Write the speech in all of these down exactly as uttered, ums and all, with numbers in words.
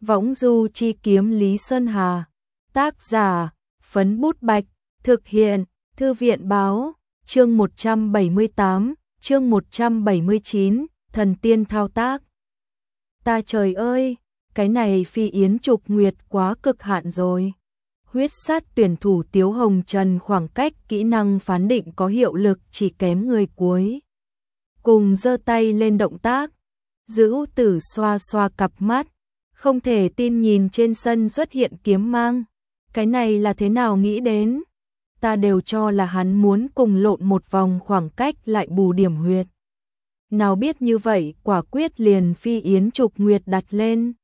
Võng du chi kiếm Lý Sơn Hà. Tác giả, Phấn Bút Bạch. Thực hiện, Thư viện Báo. Chương một trăm bảy mươi tám, chương một trăm bảy mươi chín, thần tiên thao tác. Ta trời ơi, cái này Phi Yến Trục Nguyệt quá cực hạn rồi. Huyết sát tuyển thủ Tiếu Hồng Trần khoảng cách kỹ năng phán định có hiệu lực chỉ kém người cuối. Cùng giơ tay lên động tác. Dữ tử xoa xoa cặp mắt, không thể tin nhìn trên sân xuất hiện kiếm mang. Cái này là thế nào nghĩ đến? Ta đều cho là hắn muốn cùng lộn một vòng khoảng cách lại bù điểm huyệt. Nào biết như vậy quả quyết liền Phi Yến Trục Nguyệt đặt lên.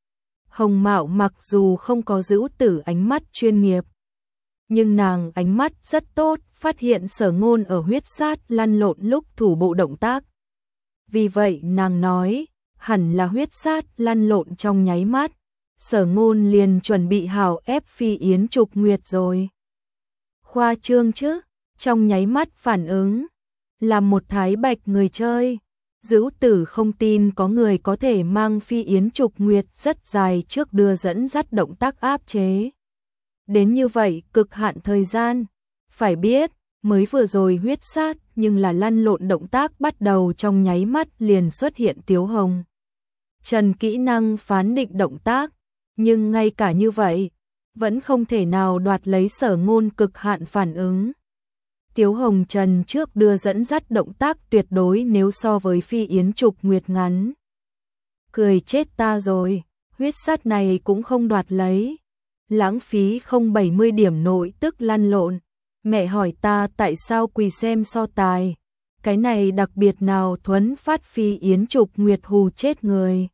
Hồng Mạo mặc dù không có Dữ tử ánh mắt chuyên nghiệp, nhưng nàng ánh mắt rất tốt, phát hiện Sở Ngôn ở huyết sát lăn lộn lúc thủ bộ động tác. Vì vậy nàng nói, hẳn là huyết sát lăn lộn trong nháy mắt, Sở Ngôn liền chuẩn bị hào ép Phi Yến Trục Nguyệt rồi. Khoa trương chứ, trong nháy mắt phản ứng, làm một thái bạch người chơi. Dữ tử không tin có người có thể mang Phi Yến Trục Nguyệt rất dài trước đưa dẫn dắt động tác áp chế. Đến như vậy cực hạn thời gian, phải biết, mới vừa rồi huyết sát nhưng là lăn lộn động tác bắt đầu trong nháy mắt liền xuất hiện Tiếu Hồng Trần kỹ năng phán định động tác, nhưng ngay cả như vậy, vẫn không thể nào đoạt lấy Sở Ngôn cực hạn phản ứng. Tiếu Hồng Trần trước đưa dẫn dắt động tác tuyệt đối nếu so với Phi Yến Trục Nguyệt ngắn. Cười chết ta rồi, huyết sát này cũng không đoạt lấy. Lãng phí không bảy mươi điểm nội tức lăn lộn. Mẹ hỏi ta tại sao quỳ xem so tài. Cái này đặc biệt nào thuấn phát Phi Yến Trục Nguyệt hù chết người.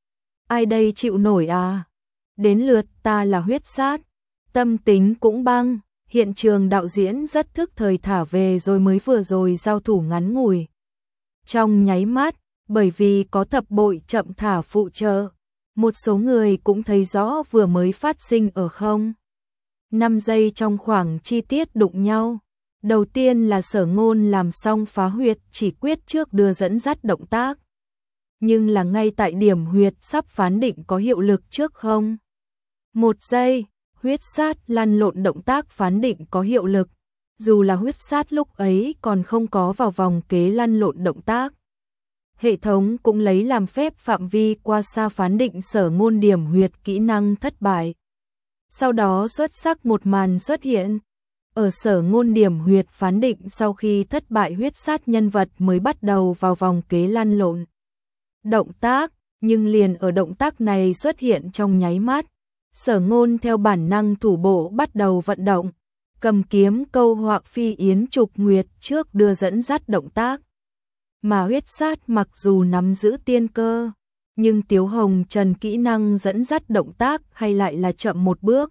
Ai đây chịu nổi à? Đến lượt ta là huyết sát. Tâm tính cũng băng. Hiện trường đạo diễn rất thức thời thả về rồi mới vừa rồi giao thủ ngắn ngủi. Trong nháy mắt, bởi vì có thập bội chậm thả phụ trợ, một số người cũng thấy rõ vừa mới phát sinh ở không. năm giây trong khoảng chi tiết đụng nhau. Đầu tiên là Sở Ngôn làm xong phá huyệt chỉ quyết trước đưa dẫn dắt động tác. Nhưng là ngay tại điểm huyệt sắp phán định có hiệu lực trước không. Một giây. Huyết sát lăn lộn động tác phán định có hiệu lực, dù là huyết sát lúc ấy còn không có vào vòng kế lăn lộn động tác. Hệ thống cũng lấy làm phép phạm vi qua xa phán định Sở Ngôn điểm huyệt kỹ năng thất bại. Sau đó xuất sắc một màn xuất hiện. Ở Sở Ngôn điểm huyệt phán định sau khi thất bại huyết sát nhân vật mới bắt đầu vào vòng kế lăn lộn động tác, nhưng liền ở động tác này xuất hiện trong nháy mắt. Sở Ngôn theo bản năng thủ bộ bắt đầu vận động, cầm kiếm câu hoặc Phi Yến Trục Nguyệt trước đưa dẫn dắt động tác. Mà huyết sát mặc dù nắm giữ tiên cơ, nhưng Tiếu Hồng Trần kỹ năng dẫn dắt động tác hay lại là chậm một bước.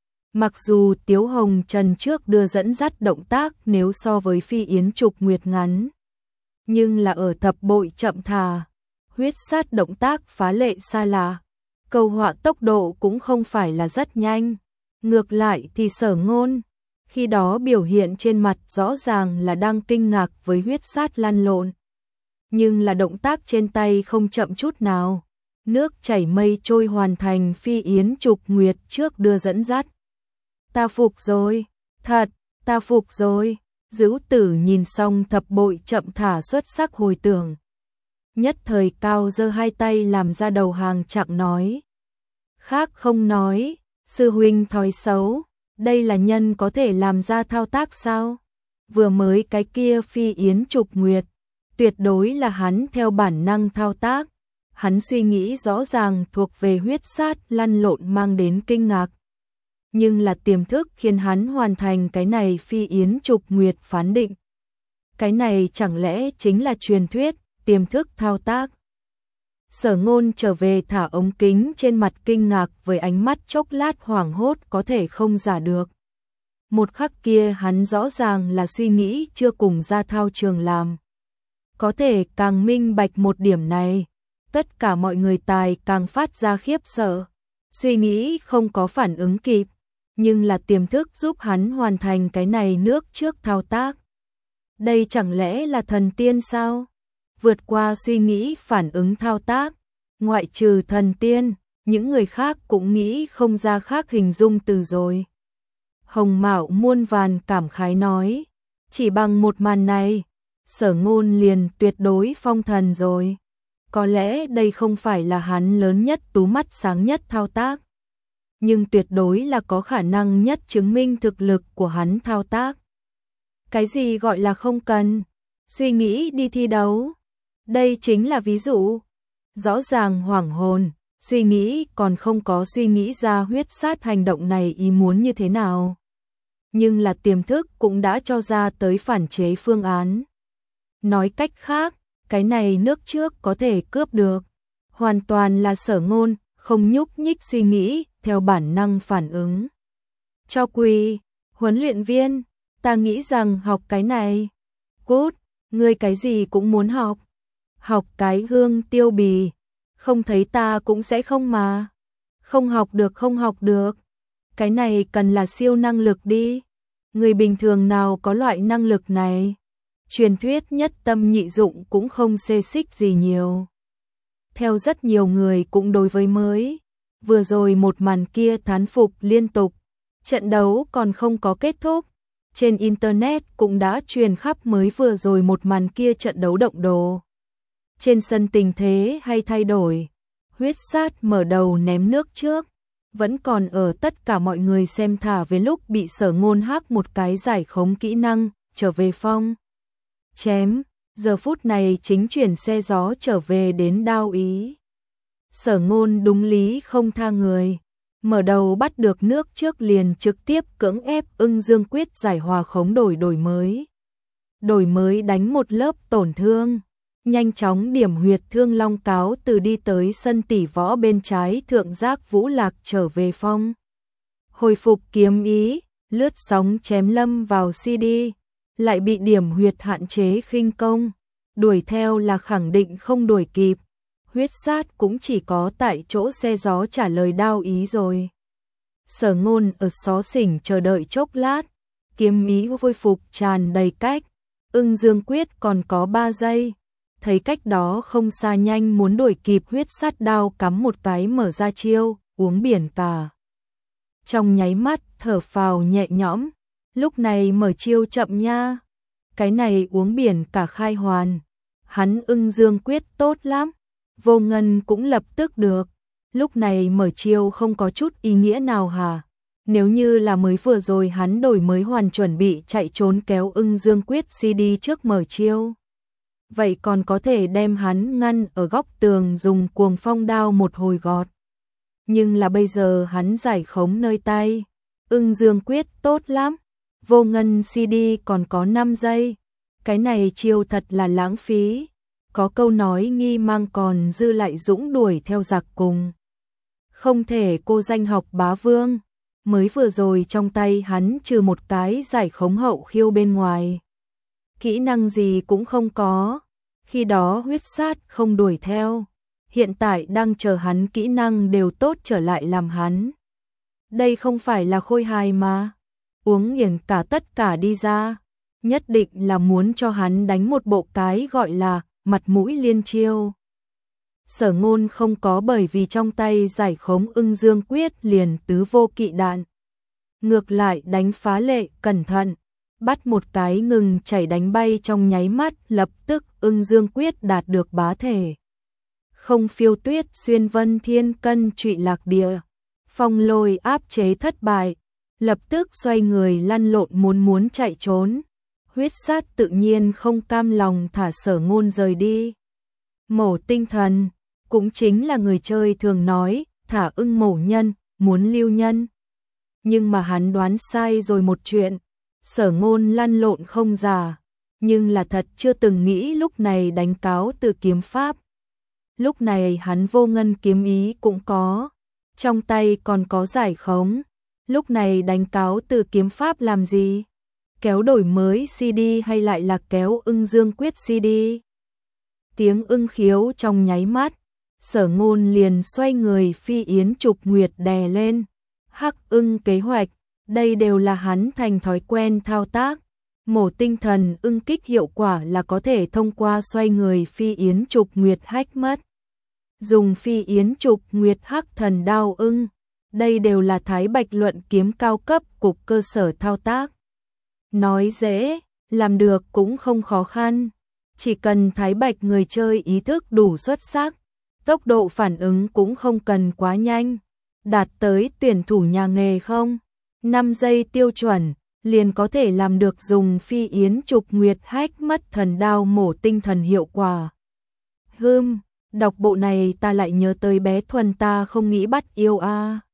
Mặc dù Tiếu Hồng Trần trước đưa dẫn dắt động tác nếu so với Phi Yến Trục Nguyệt ngắn, nhưng là ở thập bội chậm thà, huyết sát động tác phá lệ xa lạ. Câu họa tốc độ cũng không phải là rất nhanh. Ngược lại thì Sở Ngôn, khi đó biểu hiện trên mặt rõ ràng là đang kinh ngạc với huyết sát lăn lộn. Nhưng là động tác trên tay không chậm chút nào. Nước chảy mây trôi hoàn thành Phi Yến Trục Nguyệt trước đưa dẫn dắt. Ta phục rồi, thật, ta phục rồi. Dữ tử nhìn xong thập bội chậm thả xuất sắc hồi tưởng. Nhất thời cao giơ hai tay làm ra đầu hàng chặng nói. Khác không nói, sư huynh thói xấu, đây là nhân có thể làm ra thao tác sao? Vừa mới cái kia Phi Yến Trục Nguyệt, tuyệt đối là hắn theo bản năng thao tác. Hắn suy nghĩ rõ ràng thuộc về huyết sát lăn lộn mang đến kinh ngạc. Nhưng là tiềm thức khiến hắn hoàn thành cái này Phi Yến Trục Nguyệt phán định. Cái này chẳng lẽ chính là truyền thuyết, tiềm thức thao tác. Sở Ngôn trở về thả ống kính trên mặt kinh ngạc với ánh mắt chốc lát hoảng hốt có thể không giả được. Một khắc kia hắn rõ ràng là suy nghĩ chưa cùng ra thao trường làm. Có thể càng minh bạch một điểm này, tất cả mọi người tài càng phát ra khiếp sợ. Suy nghĩ không có phản ứng kịp, nhưng là tiềm thức giúp hắn hoàn thành cái này nước trước thao tác. Đây chẳng lẽ là thần tiên sao? Vượt qua suy nghĩ phản ứng thao tác, ngoại trừ thần tiên, những người khác cũng nghĩ không ra khác hình dung từ rồi. Hồng Mạo muôn vàn cảm khái nói, chỉ bằng một màn này, Sở Ngôn liền tuyệt đối phong thần rồi. Có lẽ đây không phải là hắn lớn nhất tú mắt sáng nhất thao tác, nhưng tuyệt đối là có khả năng nhất chứng minh thực lực của hắn thao tác. Cái gì gọi là không cần suy nghĩ đi thi đấu? Đây chính là ví dụ. Rõ ràng hoảng hồn, suy nghĩ còn không có suy nghĩ ra huyết sát hành động này ý muốn như thế nào. Nhưng là tiềm thức cũng đã cho ra tới phản chế phương án. Nói cách khác, cái này nước trước có thể cướp được. Hoàn toàn là Sở Ngôn, không nhúc nhích suy nghĩ, theo bản năng phản ứng. Cho quỳ, huấn luyện viên, ta nghĩ rằng học cái này. Cút, ngươi cái gì cũng muốn học. Học cái Hương Tiêu Bì, không thấy ta cũng sẽ không mà. Không học được không học được. Cái này cần là siêu năng lực đi. Người bình thường nào có loại năng lực này. Truyền thuyết nhất tâm nhị dụng cũng không xê xích gì nhiều. Theo rất nhiều người cũng đối với mới. Vừa rồi một màn kia thán phục liên tục. Trận đấu còn không có kết thúc. Trên Internet cũng đã truyền khắp mới vừa rồi một màn kia trận đấu động đồ. Trên sân tình thế hay thay đổi. Huyết sát mở đầu ném nước trước. Vẫn còn ở tất cả mọi người xem thả về lúc bị Sở Ngôn hắc một cái giải khống kỹ năng, trở về phong. Chém, giờ phút này chính chuyển xe gió trở về đến đao ý. Sở Ngôn đúng lý không tha người. Mở đầu bắt được nước trước liền trực tiếp cưỡng ép Ưng Dương Quyết giải hòa khống đổi đổi mới. Đổi mới đánh một lớp tổn thương. Nhanh chóng điểm huyệt thương long cáo từ đi tới sân tỷ võ bên trái thượng giác Vũ Lạc trở về phong. Hồi phục kiếm ý, lướt sóng chém lâm vào xê đê, lại bị điểm huyệt hạn chế khinh công. Đuổi theo là khẳng định không đuổi kịp. Huyết sát cũng chỉ có tại chỗ xe gió trả lời đao ý rồi. Sở Ngôn ở xó xỉnh chờ đợi chốc lát. Kiếm ý hồi phục tràn đầy cách. Ưng Dương Quyết còn có ba giây. Thấy cách đó không xa nhanh muốn đuổi kịp huyết sát đao cắm một cái mở ra chiêu, uống biển cả. Trong nháy mắt thở phào nhẹ nhõm, lúc này mở chiêu chậm nha. Cái này uống biển cả khai hoàn. Hắn Ưng Dương Quyết tốt lắm, vô ngân cũng lập tức được. Lúc này mở chiêu không có chút ý nghĩa nào hả? Nếu như là mới vừa rồi hắn đổi mới hoàn chuẩn bị chạy trốn kéo Ưng Dương Quyết xê đê trước mở chiêu. Vậy còn có thể đem hắn ngăn ở góc tường dùng cuồng phong đao một hồi gọt. Nhưng là bây giờ hắn giải khống nơi tay. Ưng Dương Quyết tốt lắm. Vô ngân xê đê còn có năm giây. Cái này chiêu thật là lãng phí. Có câu nói nghi mang còn dư lại dũng đuổi theo giặc cùng. Không thể cô danh học bá vương. Mới vừa rồi trong tay hắn trừ một cái giải khống hậu khiêu bên ngoài. Kỹ năng gì cũng không có. Khi đó huyết sát không đuổi theo. Hiện tại đang chờ hắn kỹ năng đều tốt trở lại làm hắn. Đây không phải là khôi hài mà. Uống nghiền cả tất cả đi ra. Nhất định là muốn cho hắn đánh một bộ cái gọi là mặt mũi liên chiêu. Sở Ngôn không có bởi vì trong tay giải khống Ưng Dương Quyết liền tứ vô kỵ đạn. Ngược lại đánh phá lệ cẩn thận. Bắt một cái ngừng chảy đánh bay trong nháy mắt lập tức Ưng Dương Quyết đạt được bá thể. Không phiêu tuyết xuyên vân thiên cân trụy lạc địa. Phong lôi áp chế thất bại. Lập tức xoay người lăn lộn muốn muốn chạy trốn. Huyết sát tự nhiên không cam lòng thả Sở Ngôn rời đi. Mổ tinh thần, cũng chính là người chơi thường nói, thả ưng mổ nhân, muốn lưu nhân. Nhưng mà hắn đoán sai rồi một chuyện. Sở Ngôn lăn lộn không giả, nhưng là thật chưa từng nghĩ lúc này đánh cáo từ kiếm pháp. Lúc này hắn vô ngân kiếm ý cũng có, trong tay còn có giải khống. Lúc này đánh cáo từ kiếm pháp làm gì? Kéo đổi mới xê đê hay lại là kéo Ưng Dương Quyết xê đê? Tiếng ưng khiếu trong nháy mắt, Sở Ngôn liền xoay người phi yến trục nguyệt đè lên. Hắc ưng kế hoạch, đây đều là hắn thành thói quen thao tác. Mổ tinh thần ưng kích hiệu quả là có thể thông qua xoay người phi yến trục nguyệt hack mất. dùng phi yến trục nguyệt hắc thần đao ưng. Đây đều là Thái Bạch luận kiếm cao cấp cục cơ sở thao tác. Nói dễ, làm được cũng không khó khăn. Chỉ cần Thái Bạch người chơi ý thức đủ xuất sắc, tốc độ phản ứng cũng không cần quá nhanh. Đạt tới tuyển thủ nhà nghề không? năm giây tiêu chuẩn, liền có thể làm được dùng phi yến trục nguyệt hách mất thần đao mổ tinh thần hiệu quả. Hưm, đọc bộ này ta lại nhớ tới bé Thuần ta không nghĩ bắt yêu a.